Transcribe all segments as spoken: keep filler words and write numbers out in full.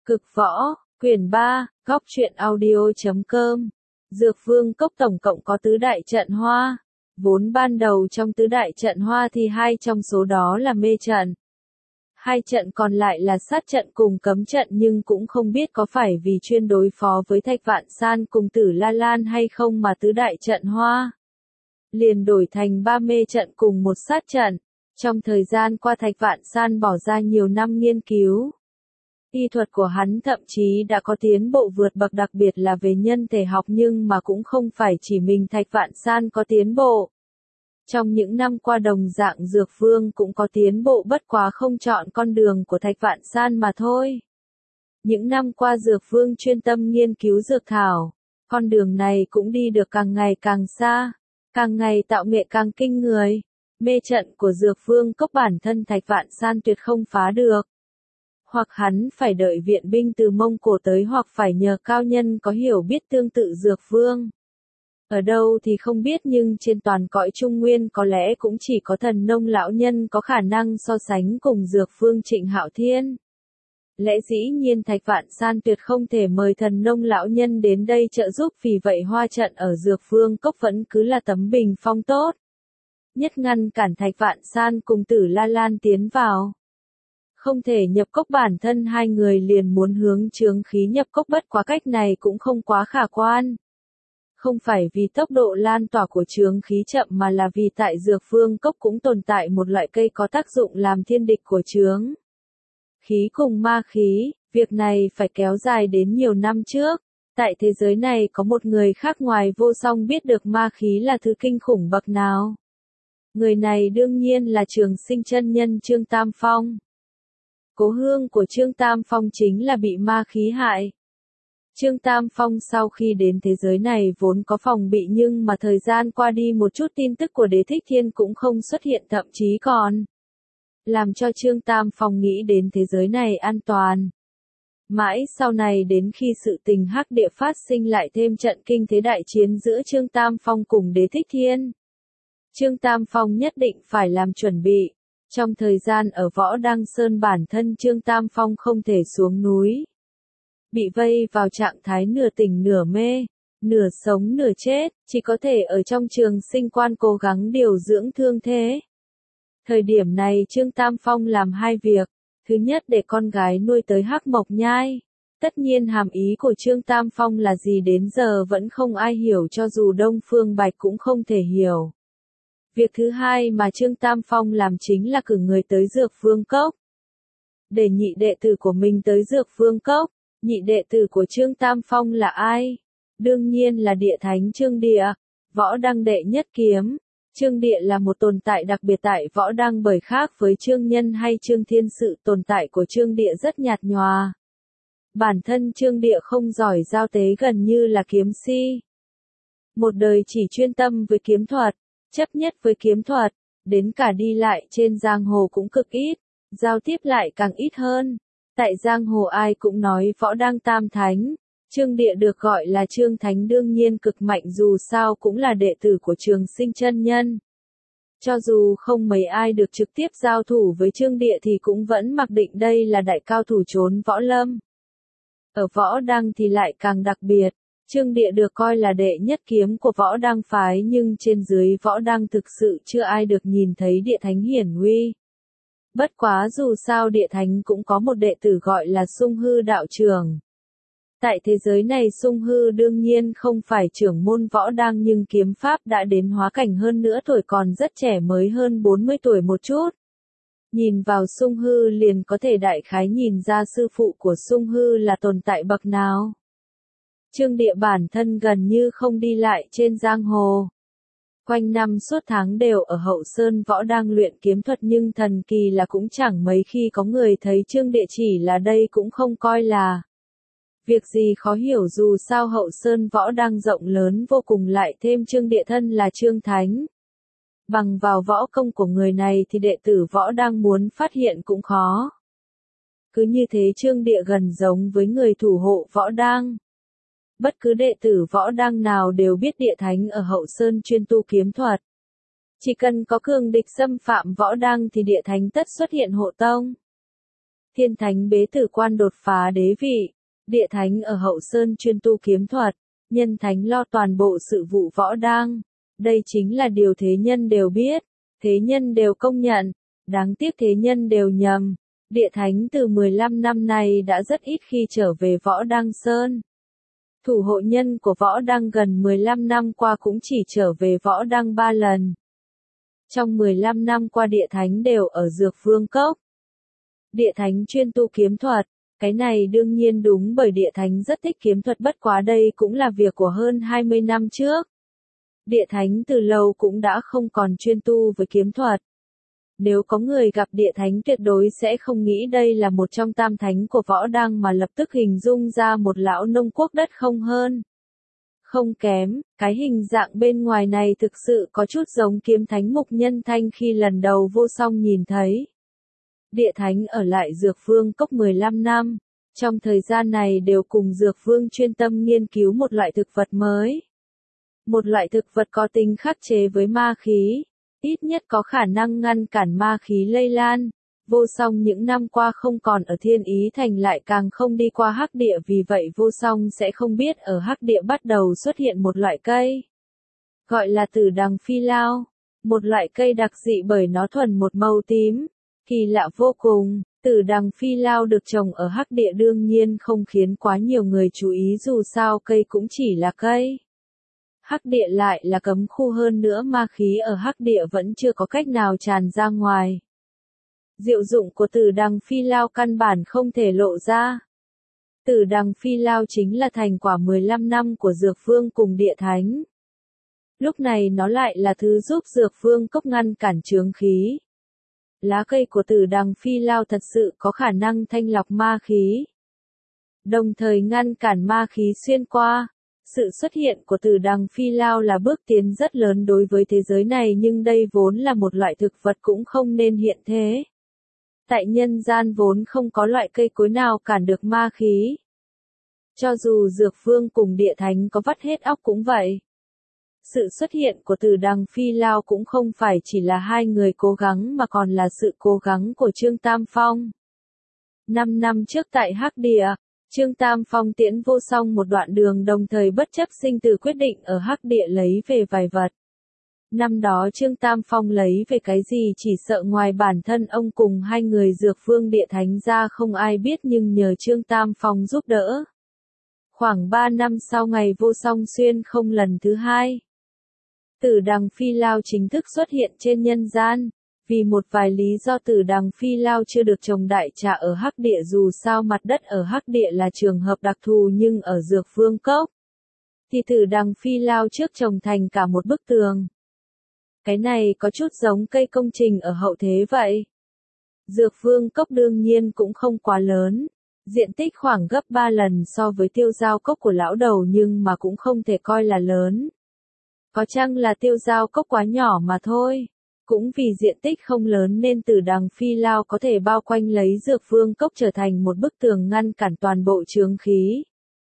Cực võ, quyển ba, góc truyện audio chấm com. Dược Vương Cốc tổng cộng có tứ đại trận hoa. Vốn ban đầu trong tứ đại trận hoa thì hai trong số đó là mê trận. Hai trận còn lại là sát trận cùng cấm trận, nhưng cũng không biết có phải vì chuyên đối phó với Thạch Vạn San cùng Tử La Lan hay không mà tứ đại trận hoa liền đổi thành ba mê trận cùng một sát trận. Trong thời gian qua Thạch Vạn San bỏ ra nhiều năm nghiên cứu. Y thuật của hắn thậm chí đã có tiến bộ vượt bậc, đặc biệt là về nhân thể học, nhưng mà cũng không phải chỉ mình Thạch Vạn San có tiến bộ. Trong những năm qua đồng dạng Dược Vương cũng có tiến bộ, bất quá không chọn con đường của Thạch Vạn San mà thôi. Những năm qua Dược Vương chuyên tâm nghiên cứu dược thảo, con đường này cũng đi được càng ngày càng xa, càng ngày tạo nghệ càng kinh người. Mê trận của Dược Vương Cốc bản thân Thạch Vạn San tuyệt không phá được. Hoặc hắn phải đợi viện binh từ Mông Cổ tới, hoặc phải nhờ cao nhân có hiểu biết tương tự Dược Vương. Ở đâu thì không biết, nhưng trên toàn cõi Trung Nguyên có lẽ cũng chỉ có Thần Nông lão nhân có khả năng so sánh cùng Dược Vương Trịnh Hạo Thiên. Lẽ dĩ nhiên Thạch Vạn San tuyệt không thể mời Thần Nông lão nhân đến đây trợ giúp, vì vậy hoa trận ở Dược Vương Cốc vẫn cứ là tấm bình phong tốt nhất ngăn cản Thạch Vạn San cùng Tử La Lan tiến vào. Không thể nhập cốc, bản thân hai người liền muốn hướng chướng khí nhập cốc, bất quá cách này cũng không quá khả quan. Không phải vì tốc độ lan tỏa của chướng khí chậm, mà là vì tại Dược Vương Cốc cũng tồn tại một loại cây có tác dụng làm thiên địch của chướng khí cùng ma khí. Việc này phải kéo dài đến nhiều năm trước. Tại thế giới này có một người khác ngoài Vô Song biết được ma khí là thứ kinh khủng bậc nào. Người này đương nhiên là Trường Sinh chân nhân Trương Tam Phong. Cố hương của Trương Tam Phong chính là bị ma khí hại. Trương Tam Phong sau khi đến thế giới này vốn có phòng bị, nhưng mà thời gian qua đi một chút tin tức của Đế Thích Thiên cũng không xuất hiện, thậm chí còn làm cho Trương Tam Phong nghĩ đến thế giới này an toàn. Mãi sau này đến khi sự tình Hắc Địa phát sinh, lại thêm trận kinh thế đại chiến giữa Trương Tam Phong cùng Đế Thích Thiên. Trương Tam Phong nhất định phải làm chuẩn bị. Trong thời gian ở Võ Đăng Sơn, bản thân Trương Tam Phong không thể xuống núi. Bị vây vào trạng thái nửa tỉnh nửa mê, nửa sống nửa chết, chỉ có thể ở trong Trường Sinh Quan cố gắng điều dưỡng thương thế. Thời điểm này Trương Tam Phong làm hai việc. Thứ nhất, để con gái nuôi tới Hắc Mộc Nhai. Tất nhiên hàm ý của Trương Tam Phong là gì đến giờ vẫn không ai hiểu, cho dù Đông Phương Bạch cũng không thể hiểu. Việc thứ hai mà Trương Tam Phong làm chính là cử người tới Dược Vương Cốc. Để nhị đệ tử của mình tới Dược Vương Cốc. Nhị đệ tử của Trương Tam Phong là ai? Đương nhiên là Địa Thánh Trương Địa, Võ Đăng đệ nhất kiếm. Trương Địa là một tồn tại đặc biệt tại Võ Đăng, bởi khác với Trương Nhân hay Trương Thiên, sự tồn tại của Trương Địa rất nhạt nhòa. Bản thân Trương Địa không giỏi giao tế, gần như là kiếm si. Một đời chỉ chuyên tâm với kiếm thuật, chấp nhất với kiếm thuật, đến cả đi lại trên giang hồ cũng cực ít, giao tiếp lại càng ít hơn. Tại giang hồ ai cũng nói Võ Đăng tam thánh. Trương Địa được gọi là Trương Thánh đương nhiên cực mạnh, dù sao cũng là đệ tử của Trường Sinh chân nhân. Cho dù không mấy ai được trực tiếp giao thủ với Trương Địa thì cũng vẫn mặc định đây là đại cao thủ trốn võ lâm. Ở Võ Đăng thì lại càng đặc biệt. Trương Địa được coi là đệ nhất kiếm của Võ Đăng phái, nhưng trên dưới Võ Đăng thực sự chưa ai được nhìn thấy Địa Thánh hiển uy. Bất quá dù sao Địa Thánh cũng có một đệ tử gọi là Sung Hư đạo trưởng. Tại thế giới này Sung Hư đương nhiên không phải trưởng môn Võ Đăng, nhưng kiếm pháp đã đến hóa cảnh, hơn nữa tuổi còn rất trẻ, mới hơn bốn mươi tuổi một chút. Nhìn vào Sung Hư liền có thể đại khái nhìn ra sư phụ của Sung Hư là tồn tại bậc nào. Trương Địa bản thân gần như không đi lại trên giang hồ. Quanh năm suốt tháng đều ở Hậu Sơn Võ Đăng luyện kiếm thuật, nhưng thần kỳ là cũng chẳng mấy khi có người thấy Trương Địa, chỉ là đây cũng không coi là việc gì khó hiểu, dù sao Hậu Sơn Võ Đăng rộng lớn vô cùng, lại thêm Trương Địa thân là Trương Thánh. Bằng vào võ công của người này thì đệ tử Võ Đăng muốn phát hiện cũng khó. Cứ như thế Trương Địa gần giống với người thủ hộ Võ Đăng. Bất cứ đệ tử Võ Đăng nào đều biết Địa Thánh ở Hậu Sơn chuyên tu kiếm thuật. Chỉ cần có cường địch xâm phạm Võ Đăng thì Địa Thánh tất xuất hiện hộ tông. Thiên thánh bế tử quan đột phá đế vị, địa thánh ở hậu sơn chuyên tu kiếm thuật, nhân thánh lo toàn bộ sự vụ võ đăng. Đây chính là điều thế nhân đều biết, thế nhân đều công nhận, đáng tiếc thế nhân đều nhầm. Địa thánh từ mười lăm năm nay đã rất ít khi trở về Võ Đăng Sơn. Thủ hộ nhân của Võ Đăng gần mười lăm năm qua cũng chỉ trở về Võ Đăng ba lần. Trong mười lăm năm qua địa thánh đều ở Dược Vương Cốc. Địa thánh chuyên tu kiếm thuật, cái này đương nhiên đúng bởi địa thánh rất thích kiếm thuật, bất quá đây cũng là việc của hơn hai mươi năm trước. Địa thánh từ lâu cũng đã không còn chuyên tu với kiếm thuật. Nếu có người gặp địa thánh tuyệt đối sẽ không nghĩ đây là một trong tam thánh của Võ Đăng mà lập tức hình dung ra một lão nông quốc đất không hơn. Không kém, cái hình dạng bên ngoài này thực sự có chút giống kiếm thánh Mục Nhân Thanh khi lần đầu vô song nhìn thấy. Địa thánh ở lại Dược Vương Cốc mười lăm năm, trong thời gian này đều cùng Dược Vương chuyên tâm nghiên cứu một loại thực vật mới. Một loại thực vật có tính khắc chế với ma khí, ít nhất có khả năng ngăn cản ma khí lây lan. Vô song những năm qua không còn ở Thiên Ý Thành lại càng không đi qua Hắc Địa, vì vậy vô song sẽ không biết ở Hắc Địa bắt đầu xuất hiện một loại cây. Gọi là tử đằng phi lao, một loại cây đặc dị bởi nó thuần một màu tím. Kỳ lạ vô cùng, tử đằng phi lao được trồng ở Hắc Địa đương nhiên không khiến quá nhiều người chú ý, dù sao cây cũng chỉ là cây. Hắc Địa lại là cấm khu, hơn nữa ma khí ở Hắc Địa vẫn chưa có cách nào tràn ra ngoài. Diệu dụng của tử đằng phi lao căn bản không thể lộ ra. Tử đằng phi lao chính là thành quả mười lăm năm của Dược Vương cùng địa thánh. Lúc này nó lại là thứ giúp Dược Vương Cốc ngăn cản chướng khí. Lá cây của tử đằng phi lao thật sự có khả năng thanh lọc ma khí, đồng thời ngăn cản ma khí xuyên qua. Sự xuất hiện của tử đằng phi lao là bước tiến rất lớn đối với thế giới này, nhưng đây vốn là một loại thực vật cũng không nên hiện thế. Tại nhân gian vốn không có loại cây cối nào cản được ma khí. Cho dù Dược Vương cùng địa thánh có vắt hết óc cũng vậy. Sự xuất hiện của tử đằng phi lao cũng không phải chỉ là hai người cố gắng mà còn là sự cố gắng của Trương Tam Phong. Năm năm trước tại Hắc Địa, Trương Tam Phong tiễn vô song một đoạn đường, đồng thời bất chấp sinh tử quyết định ở Hắc Địa lấy về vài vật. Năm đó Trương Tam Phong lấy về cái gì chỉ sợ ngoài bản thân ông cùng hai người Dược Vương địa thánh ra không ai biết, nhưng nhờ Trương Tam Phong giúp đỡ. Khoảng ba năm sau ngày vô song xuyên không lần thứ hai, tử đằng phi lao chính thức xuất hiện trên nhân gian. Vì một vài lý do tử đằng phi lao chưa được trồng đại trà ở Hắc Địa, dù sao mặt đất ở Hắc Địa là trường hợp đặc thù, nhưng ở Dược Vương Cốc thì tử đằng phi lao trước trồng thành cả một bức tường. Cái này có chút giống cây công trình ở hậu thế vậy. Dược Vương Cốc đương nhiên cũng không quá lớn, diện tích khoảng gấp ba lần so với Tiêu Giao Cốc của lão đầu, nhưng mà cũng không thể coi là lớn. Có chăng là Tiêu Giao Cốc quá nhỏ mà thôi. Cũng vì diện tích không lớn nên tử đằng phi lao có thể bao quanh lấy Dược Vương Cốc, trở thành một bức tường ngăn cản toàn bộ chướng khí.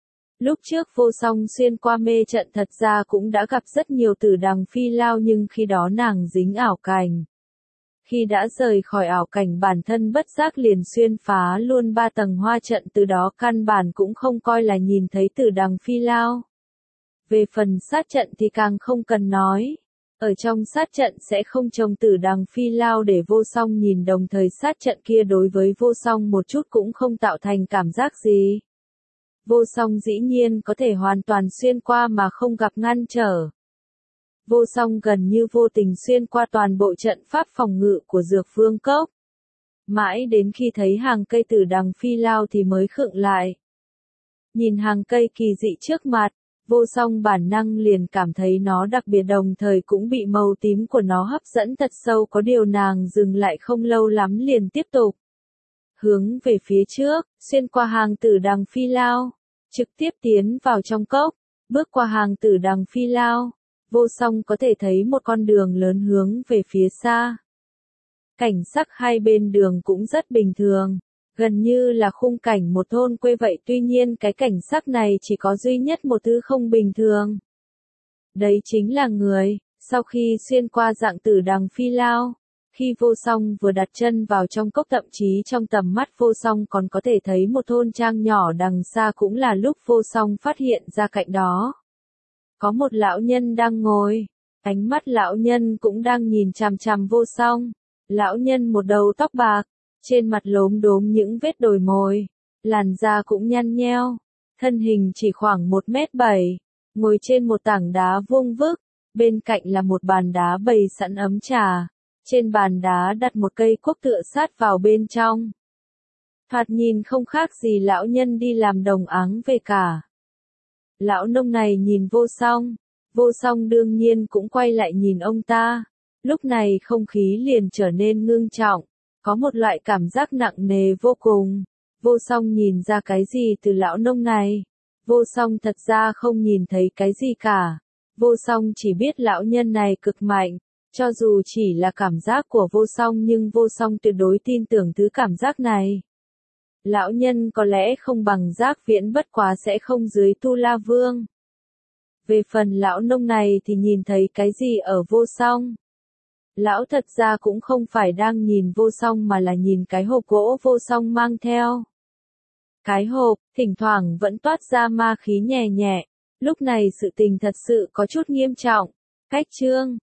Lúc trước vô song xuyên qua mê trận thật ra cũng đã gặp rất nhiều tử đằng phi lao, nhưng khi đó nàng dính ảo cảnh. Khi đã rời khỏi ảo cảnh, bản thân bất giác liền xuyên phá luôn ba tầng hoa trận, từ đó căn bản cũng không coi là nhìn thấy tử đằng phi lao. Về phần sát trận thì càng không cần nói. Ở trong sát trận sẽ không trồng tử đằng phi lao để vô song nhìn, đồng thời sát trận kia đối với vô song một chút cũng không tạo thành cảm giác gì. Vô song dĩ nhiên có thể hoàn toàn xuyên qua mà không gặp ngăn trở. Vô song gần như vô tình xuyên qua toàn bộ trận pháp phòng ngự của Dược Vương Cốc. Mãi đến khi thấy hàng cây tử đằng phi lao thì mới khựng lại. Nhìn hàng cây kỳ dị trước mặt, vô song bản năng liền cảm thấy nó đặc biệt, đồng thời cũng bị màu tím của nó hấp dẫn thật sâu, có điều nàng dừng lại không lâu lắm liền tiếp tục hướng về phía trước, xuyên qua hàng tử đằng phi lao, trực tiếp tiến vào trong cốc. Bước qua hàng tử đằng phi lao, vô song có thể thấy một con đường lớn hướng về phía xa. Cảnh sắc hai bên đường cũng rất bình thường, gần như là khung cảnh một thôn quê vậy, tuy nhiên cái cảnh sắc này chỉ có duy nhất một thứ không bình thường. Đấy chính là người. Sau khi xuyên qua dạng tử đằng phi lao, Khi vô song vừa đặt chân vào trong cốc, thậm chí trong tầm mắt vô song còn có thể thấy một thôn trang nhỏ đằng xa, cũng là lúc vô song phát hiện ra cạnh đó có một lão nhân đang ngồi. Ánh mắt lão nhân cũng đang nhìn chằm chằm vô song. Lão nhân một đầu tóc bạc, trên mặt lốm đốm những vết đồi mồi, làn da cũng nhăn nheo, thân hình chỉ khoảng một mét bảy, ngồi trên một tảng đá vuông vức, bên cạnh là một bàn đá bày sẵn ấm trà, trên bàn đá đặt một cây cuốc tựa sát vào bên trong. Thoạt nhìn không khác gì lão nhân đi làm đồng áng về cả. Lão nông này nhìn vô song, vô song đương nhiên cũng quay lại nhìn ông ta. Lúc này không khí liền trở nên ngưng trọng, có một loại cảm giác nặng nề vô cùng. Vô song nhìn ra cái gì từ lão nông này? Vô song thật ra không nhìn thấy cái gì cả. Vô song chỉ biết lão nhân này cực mạnh, cho dù chỉ là cảm giác của vô song nhưng vô song tuyệt đối tin tưởng thứ cảm giác này. Lão nhân có lẽ không bằng Giác Viễn, bất quá sẽ không dưới Tu La Vương. Về phần lão nông này thì nhìn thấy cái gì ở vô song? Lão thật ra cũng không phải đang nhìn vô song mà là nhìn cái hộp gỗ vô song mang theo. Cái hộp, thỉnh thoảng vẫn toát ra ma khí nhẹ nhẹ. Lúc này sự tình thật sự có chút nghiêm trọng. Cách chương